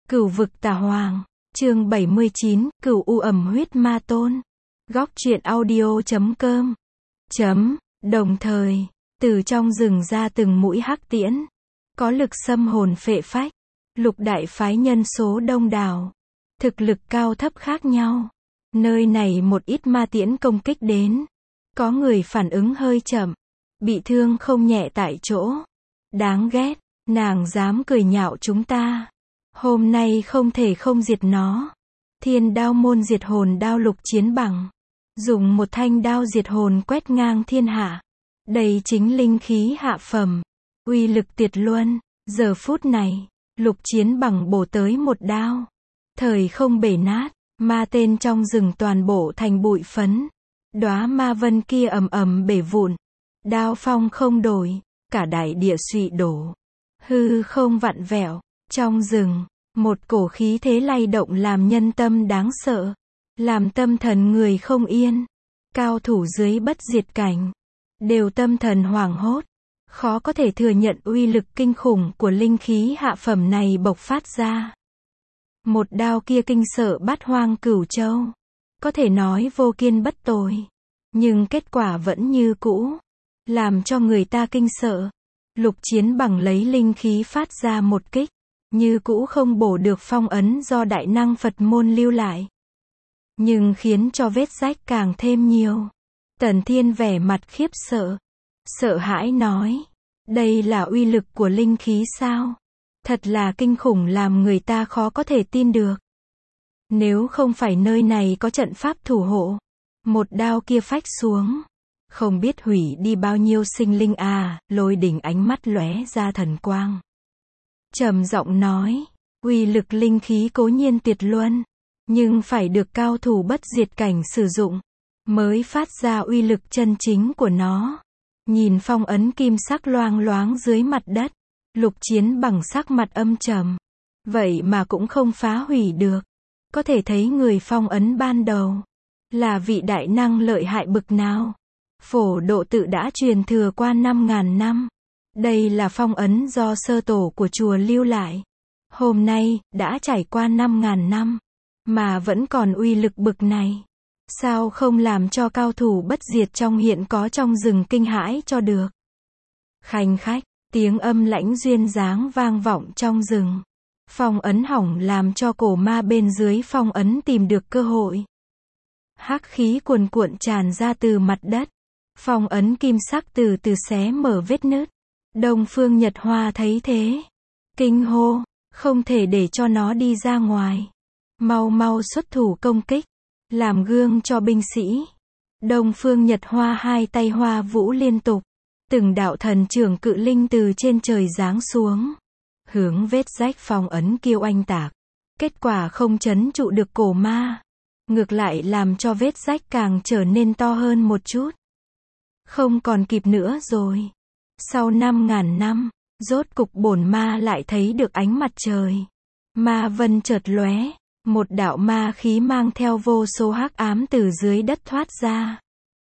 Cửu vực tà hoàng, chương 79, Cửu u ẩm huyết ma tôn. Góc truyện audio.com. Đồng thời, từ trong rừng ra từng mũi hắc tiễn, có lực xâm hồn phệ phách. Lục đại phái nhân số đông đảo, thực lực cao thấp khác nhau. Nơi này một ít ma tiễn công kích đến, có người phản ứng hơi chậm, bị thương không nhẹ tại chỗ. Đáng ghét, nàng dám cười nhạo chúng ta. Hôm nay không thể không diệt nó. Thiên đao môn diệt hồn đao Lục Chiến Bằng, dùng một thanh đao diệt hồn quét ngang thiên hạ. Đây chính linh khí hạ phẩm, uy lực tuyệt luân. Giờ phút này, Lục Chiến Bằng bổ tới một đao, thời không bể nát, ma tên trong rừng toàn bộ thành bụi phấn. Đóa ma vân kia ầm ầm bể vụn, đao phong không đổi, cả đại địa suy đổ, hư không vặn vẹo. Trong rừng, một cổ khí thế lay động làm nhân tâm đáng sợ, làm tâm thần người không yên. Cao thủ dưới bất diệt cảnh, đều tâm thần hoảng hốt, khó có thể thừa nhận uy lực kinh khủng của linh khí hạ phẩm này bộc phát ra. Một đao kia kinh sợ bát hoang cửu châu, có thể nói vô kiên bất tồi, nhưng kết quả vẫn như cũ, làm cho người ta kinh sợ. Lục Chiến Bằng lấy linh khí phát ra một kích, như cũ không bổ được phong ấn do đại năng Phật môn lưu lại, nhưng khiến cho vết rách càng thêm nhiều. Tần Thiên vẻ mặt khiếp sợ, sợ hãi nói, đây là uy lực của linh khí sao? Thật là kinh khủng làm người ta khó có thể tin được. Nếu không phải nơi này có trận pháp thủ hộ, một đao kia phách xuống, không biết hủy đi bao nhiêu sinh linh à. Lôi Đình ánh mắt lóe ra thần quang, trầm giọng nói, uy lực linh khí cố nhiên tuyệt luân, nhưng phải được cao thủ bất diệt cảnh sử dụng, mới phát ra uy lực chân chính của nó. Nhìn phong ấn kim sắc loang loáng dưới mặt đất, Lục Chiến Bằng sắc mặt âm trầm, vậy mà cũng không phá hủy được. Có thể thấy người phong ấn ban đầu là vị đại năng lợi hại bực nào. Phổ độ tự đã truyền thừa qua 5.000 năm. Đây là phong ấn do sơ tổ của chùa lưu lại. Hôm nay, đã trải qua 5.000 năm, mà vẫn còn uy lực bực này. Sao không làm cho cao thủ bất diệt trong hiện có trong rừng kinh hãi cho được. Khanh khách, tiếng âm lãnh duyên dáng vang vọng trong rừng. Phong ấn hỏng làm cho cổ ma bên dưới phong ấn tìm được cơ hội. Hắc khí cuồn cuộn tràn ra từ mặt đất. Phong ấn kim sắc từ từ xé mở vết nứt. Đông Phương Nhật Hoa thấy thế, kinh hô, không thể để cho nó đi ra ngoài. Mau mau xuất thủ công kích, làm gương cho binh sĩ. Đông Phương Nhật Hoa hai tay hoa vũ liên tục, từng đạo thần trưởng cự linh từ trên trời giáng xuống, hướng vết rách phong ấn kia oanh tạc. Kết quả không trấn trụ được cổ ma, ngược lại làm cho vết rách càng trở nên to hơn một chút. Không còn kịp nữa rồi. Sau 5.000 năm, rốt cục bổn ma lại thấy được ánh mặt trời. Ma vân chợt lóe, một đạo ma khí mang theo vô số hắc ám từ dưới đất thoát ra,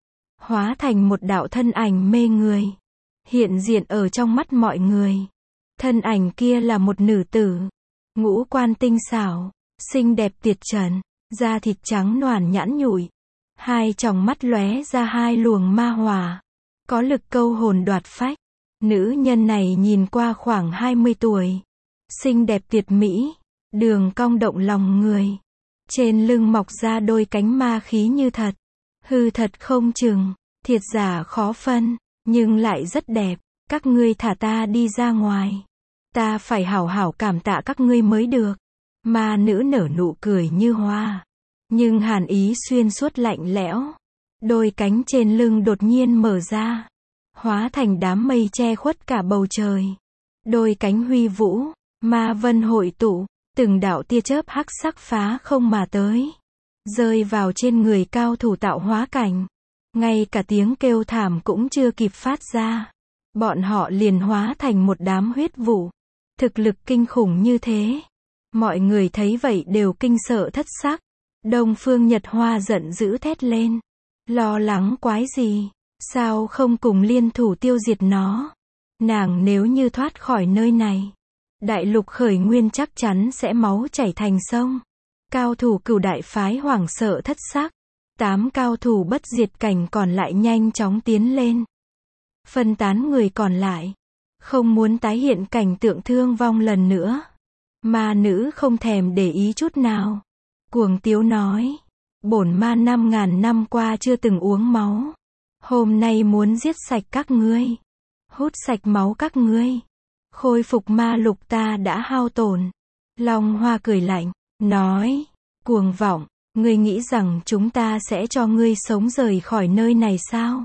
hóa thành một đạo thân ảnh mê người, hiện diện ở trong mắt mọi người. Thân ảnh kia là một nữ tử, ngũ quan tinh xảo, xinh đẹp tuyệt trần, da thịt trắng nõn nhẵn nhụi, hai tròng mắt lóe ra hai luồng ma hỏa, có lực câu hồn đoạt phách. Nữ nhân này nhìn qua khoảng 20 tuổi, xinh đẹp tuyệt mỹ, đường cong động lòng người. Trên lưng mọc ra đôi cánh ma khí như thật, hư thật không chừng, thiệt giả khó phân, nhưng lại rất đẹp. Các ngươi thả ta đi ra ngoài, ta phải hảo hảo cảm tạ các ngươi mới được. Ma nữ nở nụ cười như hoa, nhưng hàn ý xuyên suốt lạnh lẽo. Đôi cánh trên lưng đột nhiên mở ra, hóa thành đám mây che khuất cả bầu trời. Đôi cánh huy vũ, ma vân hội tụ, từng đạo tia chớp hắc sắc phá không mà tới, rơi vào trên người cao thủ tạo hóa cảnh. Ngay cả tiếng kêu thảm cũng chưa kịp phát ra, bọn họ liền hóa thành một đám huyết vụ. Thực lực kinh khủng như thế, mọi người thấy vậy đều kinh sợ thất sắc. Đông Phương Nhật Hoa giận dữ thét lên, lo lắng quái gì, sao không cùng liên thủ tiêu diệt nó. Nàng nếu như thoát khỏi nơi này, đại lục khởi nguyên chắc chắn sẽ máu chảy thành sông. Cao thủ Cửu đại phái hoảng sợ thất sắc. 8 cao thủ bất diệt cảnh còn lại nhanh chóng tiến lên. Phân tán người còn lại. Không muốn tái hiện cảnh tượng thương vong lần nữa. Ma nữ không thèm để ý chút nào. Cuồng tiếu nói. Bổn ma 5.000 năm qua chưa từng uống máu. Hôm nay muốn giết sạch các ngươi. Hút sạch máu các ngươi. Khôi phục ma lục ta đã hao tổn. Long Hoa cười lạnh. Nói. Cuồng vọng. Ngươi nghĩ rằng chúng ta sẽ cho ngươi sống rời khỏi nơi này sao?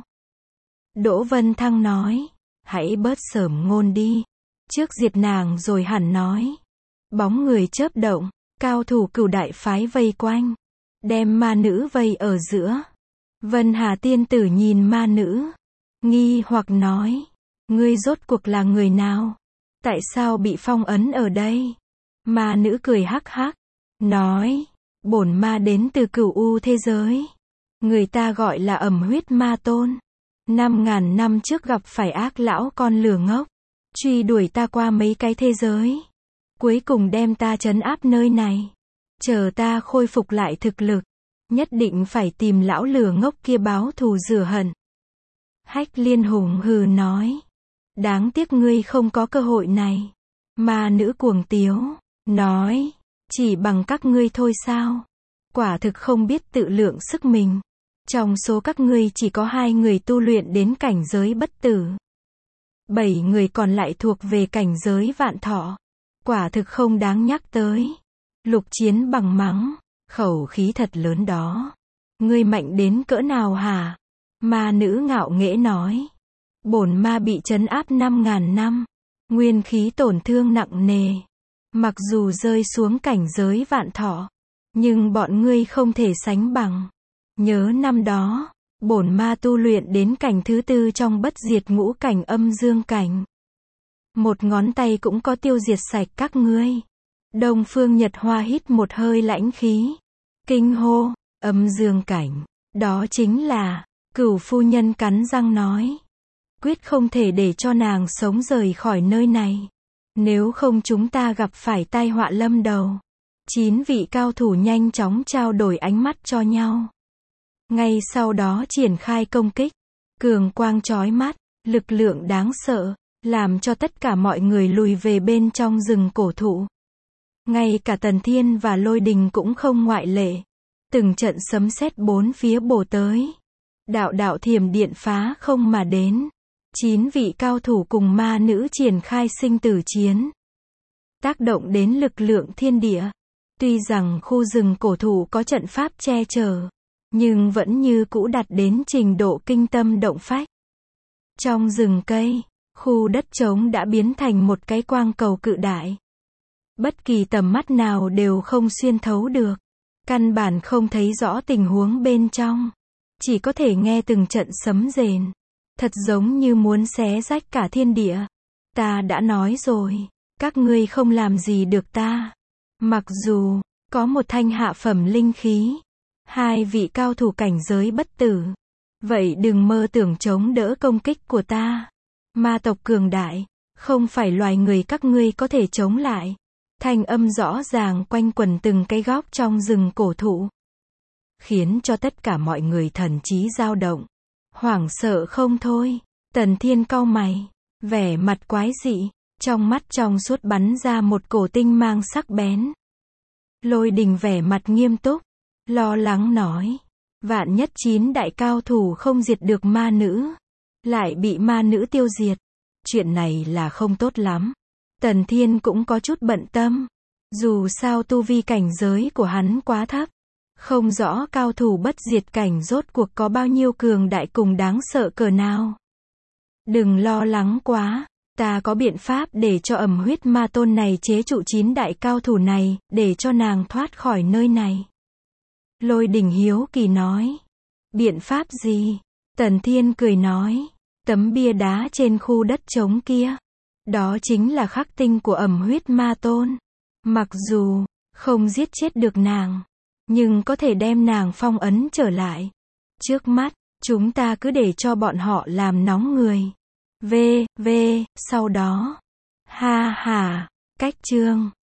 Đỗ Vân Thăng nói. Hãy bớt sởm ngôn đi. Trước diệt nàng rồi hẳn nói. Bóng người chớp động. Cao thủ Cửu đại phái vây quanh. Đem ma nữ vây ở giữa. Vân Hà tiên tử nhìn ma nữ. Nghi hoặc nói. Ngươi rốt cuộc là người nào? Tại sao bị phong ấn ở đây? Ma nữ cười hắc hắc. Nói. Bổn ma đến từ Cửu U thế giới. Người ta gọi là Ẩm Huyết Ma Tôn. 5.000 năm trước gặp phải ác lão con lửa ngốc. Truy đuổi ta qua mấy cái thế giới. Cuối cùng đem ta trấn áp nơi này. Chờ ta khôi phục lại thực lực. Nhất định phải tìm lão lửa ngốc kia báo thù rửa hận. Hách Liên hùng hừ nói. Đáng tiếc ngươi không có cơ hội này. Ma nữ cuồng tiếu. Nói. Chỉ bằng các ngươi thôi sao? Quả thực không biết tự lượng sức mình. Trong số các ngươi chỉ có 2 người tu luyện đến cảnh giới bất tử. 7 người còn lại thuộc về cảnh giới vạn thọ. Quả thực không đáng nhắc tới. Lục Chiến bằng mắng. Khẩu khí thật lớn đó. Ngươi mạnh đến cỡ nào hả? Ma nữ ngạo nghễ nói. Bổn ma bị trấn áp 5.000 năm. Nguyên khí tổn thương nặng nề. Mặc dù rơi xuống cảnh giới vạn thọ. Nhưng bọn ngươi không thể sánh bằng. Nhớ năm đó. Bổn ma tu luyện đến cảnh thứ 4 trong bất diệt ngũ cảnh âm dương cảnh. Một ngón tay cũng có tiêu diệt sạch các ngươi. Đông Phương Nhật Hoa hít một hơi lãnh khí. Kinh hô. Âm dương cảnh. Đó chính là. Cửu phu nhân cắn răng nói. Quyết không thể để cho nàng sống rời khỏi nơi này. Nếu không chúng ta gặp phải tai họa lâm đầu. 9 vị cao thủ nhanh chóng trao đổi ánh mắt cho nhau. Ngay sau đó triển khai công kích. Cường quang chói mắt. Lực lượng đáng sợ. Làm cho tất cả mọi người lùi về bên trong rừng cổ thụ. Ngay cả Tần Thiên và Lôi Đình cũng không ngoại lệ. Từng trận sấm sét bốn phía bổ tới. Đạo đạo thiểm điện phá không mà đến. 9 vị cao thủ cùng ma nữ triển khai sinh tử chiến. Tác động đến lực lượng thiên địa. Tuy rằng khu rừng cổ thụ có trận pháp che chở. Nhưng vẫn như cũ đạt đến trình độ kinh tâm động phách. Trong rừng cây. Khu đất trống đã biến thành một cái quang cầu cự đại. Bất kỳ tầm mắt nào đều không xuyên thấu được. Căn bản không thấy rõ tình huống bên trong. Chỉ có thể nghe từng trận sấm rền. Thật giống như muốn xé rách cả thiên địa. Ta đã nói rồi. Các ngươi không làm gì được ta. Mặc dù có một thanh hạ phẩm linh khí. 2 vị cao thủ cảnh giới bất tử. Vậy đừng mơ tưởng chống đỡ công kích của ta. Ma tộc cường đại. Không phải loài người các ngươi có thể chống lại. Thanh âm rõ ràng quanh quẩn từng cái góc trong rừng cổ thụ. Khiến cho tất cả mọi người thần trí dao động. Hoảng sợ không thôi. Tần Thiên cau mày. Vẻ mặt quái dị. Trong mắt trong suốt bắn ra một cổ tinh mang sắc bén. Lôi Đình vẻ mặt nghiêm túc. Lo lắng nói. Vạn nhất 9 đại cao thủ không diệt được ma nữ. Lại bị ma nữ tiêu diệt. Chuyện này là không tốt lắm. Tần Thiên cũng có chút bận tâm. Dù sao tu vi cảnh giới của hắn quá thấp. Không rõ cao thủ bất diệt cảnh rốt cuộc có bao nhiêu cường đại cùng đáng sợ cỡ nào. Đừng lo lắng quá. Ta có biện pháp để cho Ẩm Huyết Ma Tôn này chế trụ 9 đại cao thủ này, để cho nàng thoát khỏi nơi này. Lôi Đình hiếu kỳ nói. Biện pháp gì? Tần Thiên cười nói. Tấm bia đá trên khu đất trống kia. Đó chính là khắc tinh của Ẩm Huyết Ma Tôn. Mặc dù không giết chết được nàng, nhưng có thể đem nàng phong ấn trở lại. Trước mắt, chúng ta cứ để cho bọn họ làm nóng người. Sau đó. Ha ha. Cách chương